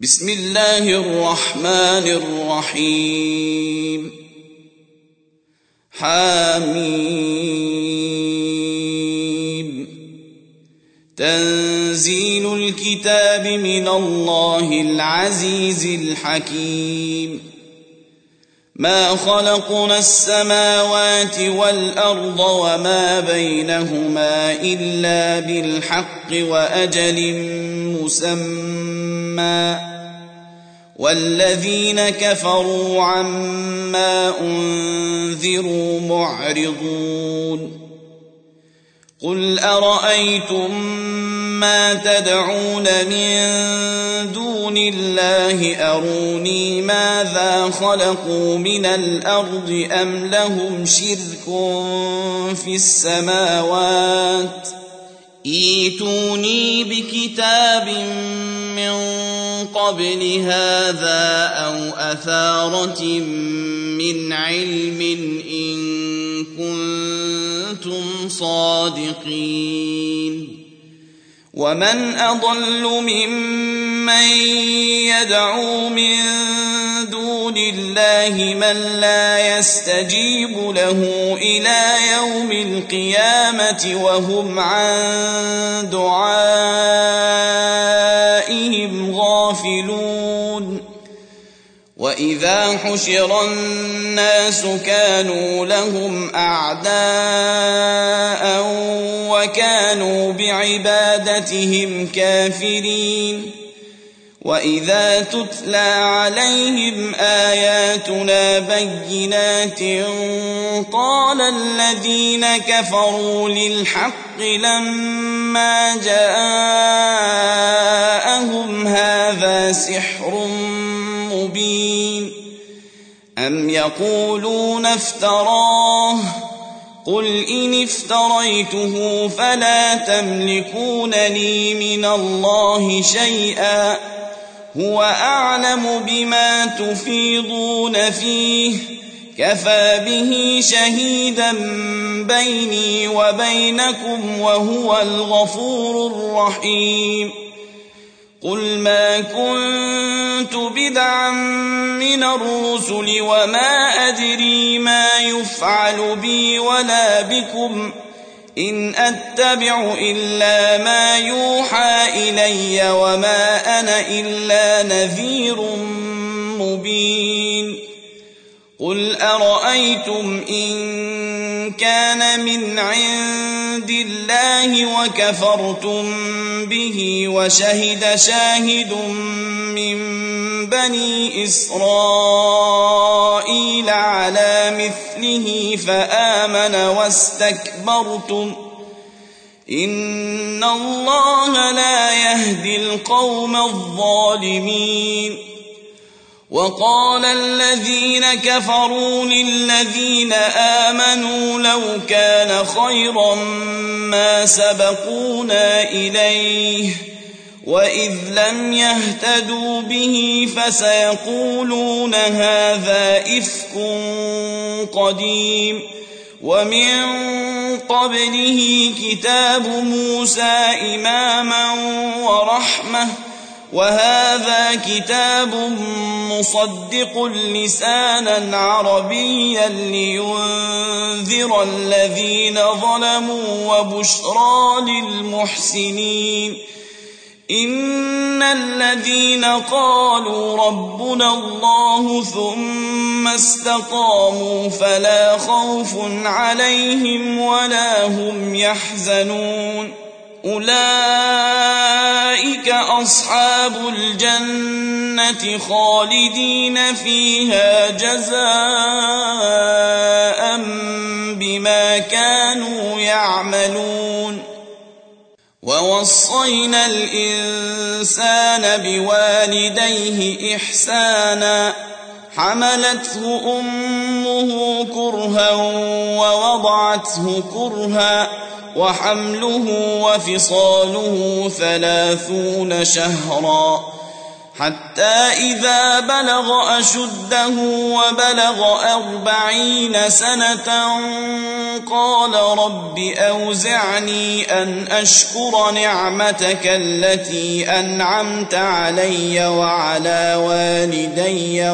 بسم الله الرحمن الرحيم حميم تنزيل الكتاب من الله العزيز الحكيم ما خلقنا السماوات والأرض وما بينهما إلا بالحق وأجل مسمى والذين كفروا عما أنذروا معرضون قل أرأيتم ما تدعون من دون الله أروني ماذا خلقوا من الأرض أم لهم شرك في السماوات ائتوني بكتاب من قبل هذا أو أثارة من علم إن كنتم صادقين ومن أضل ممن يدعو من دون الله من لا يستجيب له إلى يوم القيامة وهم عن دعائهم غافلون وإذا حشر الناس كانوا لهم أعداء وكانوا بعبادتهم كافرين وإذا تتلى عليهم آياتنا بينات قال الذين كفروا للحق لما جاءهم هذا سحر مبين أم يقولون افتراه قل إن افتريته فلا تملكون لي من الله شيئا هو أعلم بما تفيضون فيه كفى به شهيدا بيني وبينكم وهو الغفور الرحيم قل ما كنت بدعا من الرسل وما أدري ما يفعل بي ولا بكم إن أتبع إلا ما يوحى إلي وما أنا إلا نذير مبين قل أرأيتم إن كان من عند الله وكفرتم به وشهد شاهد من بني إسرائيل على مثله فآمن واستكبرتم إن الله لا يهدي القوم الظالمين وقال الذين كفروا للذين آمنوا لو كان خيرا ما سبقونا إليه وإذ لم يهتدوا به فسيقولون هذا إفك قديم ومن قبله كتاب موسى إماما ورحمة وهذا كتاب مصدق لسانا عربيا لينذر الذين ظلموا وبشرى للمحسنين إن الذين قالوا ربنا الله ثم استقاموا فلا خوف عليهم ولا هم يحزنون أولئك أصحاب الجنة خالدين فيها جزاء بما كانوا يعملون ووصينا الإنسان بوالديه إحسانا حملته أمه كرها ووضعته كرها وحمله وفصاله 30 شهرا حتى إذا بلغ أشده وبلغ 40 سنة قال رب أوزعني أن أشكر نعمتك التي أنعمت علي وعلى والدي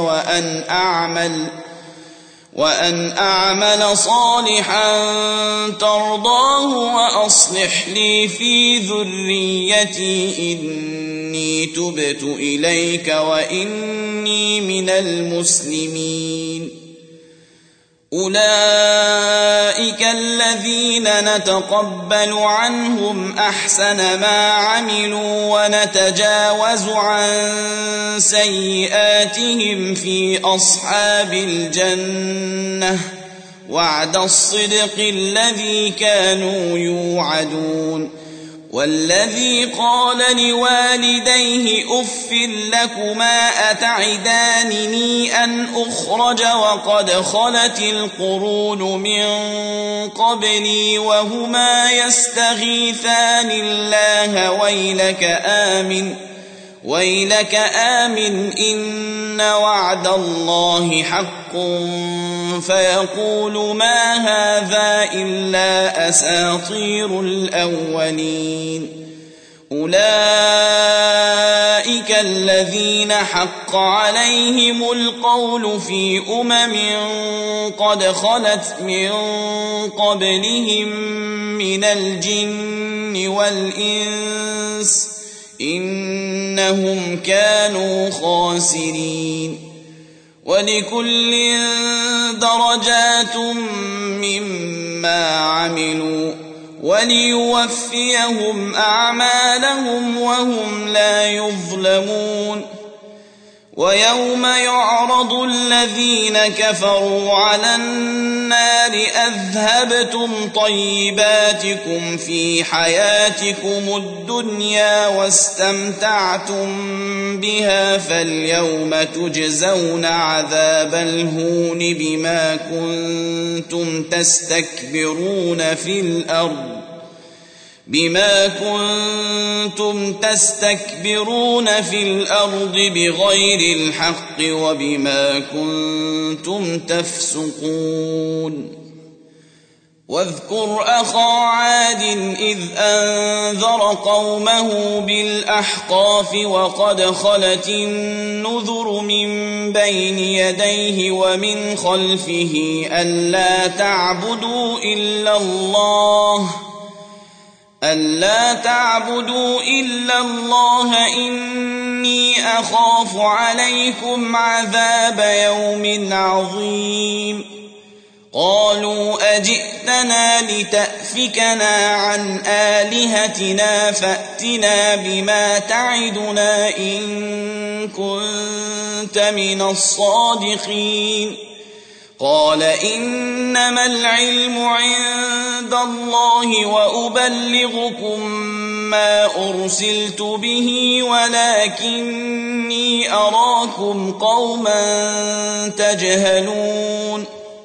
وأن أعمل صالحا ترضاه وأصلح لي في ذريتي إني تبت إليك وإني من المسلمين أولئك الذين نتقبل عنهم أحسن ما عملوا ونتجاوز عن سيئاتهم في أصحاب الجنة وعد الصدق الذي كانوا يوعدون والذي قال لوالديه أف لكما أتعدانني أن أخرج وقد خلت القرون من قبلي وهما يستغيثان الله ويلك آمن إن وعد الله حق فيقول ما هذا إلا أساطير الأولين أولئك الذين حق عليهم القول في قد خلت من قبلهم من الجن والإنس إنهم كانوا خاسرين ولكل درجات مما عملوا وليوفيهم أعمالهم وهم لا يظلمون ويوم يعرض الذين كفروا على النار أذهبتم طيباتكم في حياتكم الدنيا واستمتعتم بها فاليوم تجزون عذاب الهون بما كنتم تستكبرون في الأرض بغير الحق وبما كنتم تفسقون واذكر أخا عاد إذ أنذر قومه بالأحقاف وقد خلت النذر من بين يديه ومن خلفه ألا تعبدوا إلا الله إني أخاف عليكم عذاب يوم عظيم قالوا أجئتنا لتأفكنا عن آلهتنا فأتنا بما تعدنا إن كنت من الصادقين قال إنما العلم عند الله وأبلغكم ما أرسلت به ولكني أراكم قوما تجهلون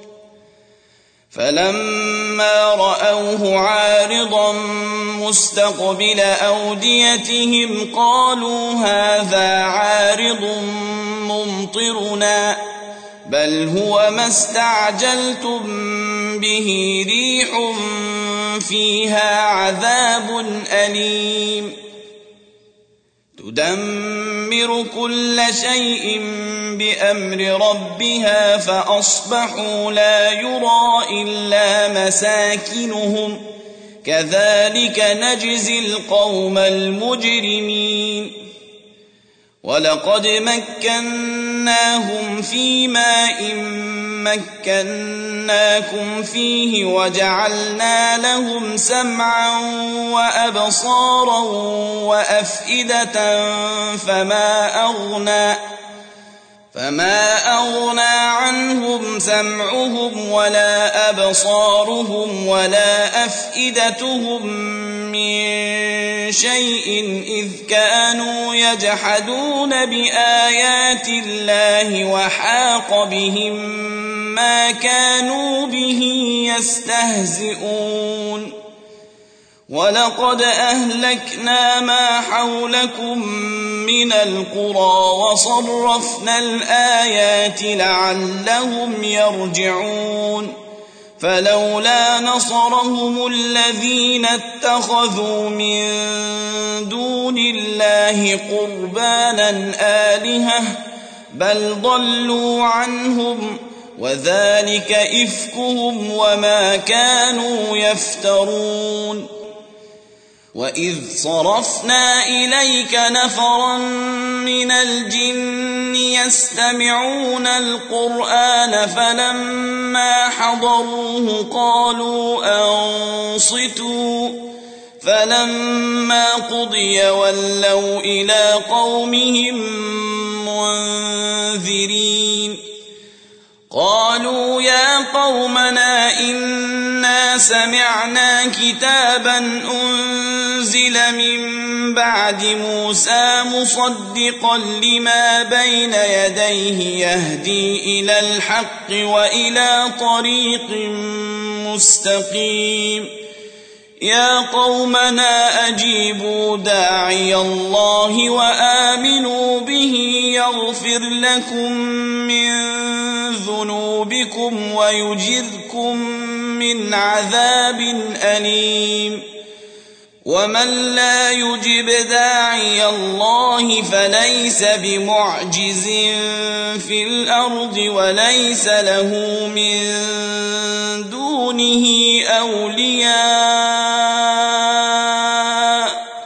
فلما رأوه عارضا مستقبل أوديتهم قالوا هذا عارض ممطرنا بل هو ما استعجلتم به ريح فيها عذاب أليم تدمر كل شيء بأمر ربها فأصبحوا لا يرى إلا مساكنهم كذلك نجزي القوم المجرمين ولقد مكناهم في ماء مكناكم فيه وجعلنا لهم سمعا وأبصارا وأفئدة فما أغنى عنهم سمعهم ولا أبصارهم ولا أفئدتهم من شيء إذ كانوا يجحدون بآيات الله وحاق بهم ما كانوا به يستهزئون ولقد أهلكنا ما حولكم من القرى وصرفنا الآيات لعلهم يرجعون فلولا نصرهم الذين اتخذوا من دون الله قربانا آلهة بل ضلوا عنهم وذلك إفكهم وما كانوا يفترون وإذ صرفنا إليك نفرا من الجن يستمعون القرآن فلما حضروه قالوا أنصتوا فلما قضي ولوا إلى قومهم منذرين قالوا يا قومنا إنا سمعنا كتابا أنزل من بعد موسى مصدقا لما بين يديه يهدي إلى الحق وإلى طريق مستقيم يا قومنا أجيبوا داعي الله وآمنوا به يغفر لكم من ذنوبكم ويجركم من عذاب أليم ومن لا يجب داعي الله فليس بمعجز في الأرض وليس له من دونه أولياء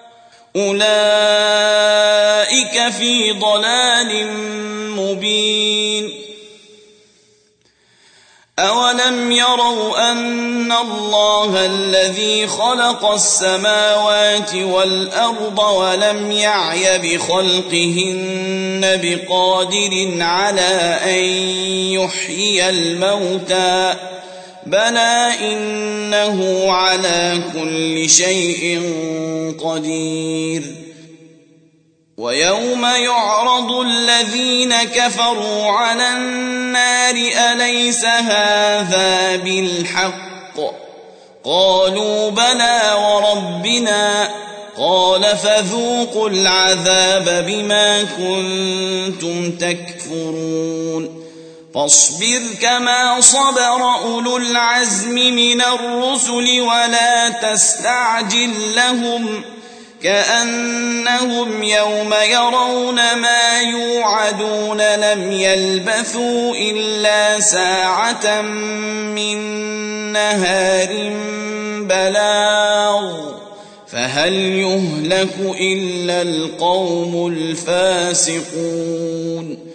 أولئك في ضلال مبين أولم يروا أن الله الذي خلق السماوات والأرض ولم يعي بخلقهن بقادر على أن يحيي الموتى بلى إنه على كل شيء قدير ويوم يعرض الذين كفروا على النار أليس هذا بالحق قالوا بلى وربنا قال فذوقوا العذاب بما كنتم تكفرون فاصبر كما صبر أولو العزم من الرسل ولا تستعجل لهم كأنهم يوم يرون ما يوعدون لم يلبثوا إلا ساعة من نهار بلاغ فهل يهلك إلا القوم الفاسقون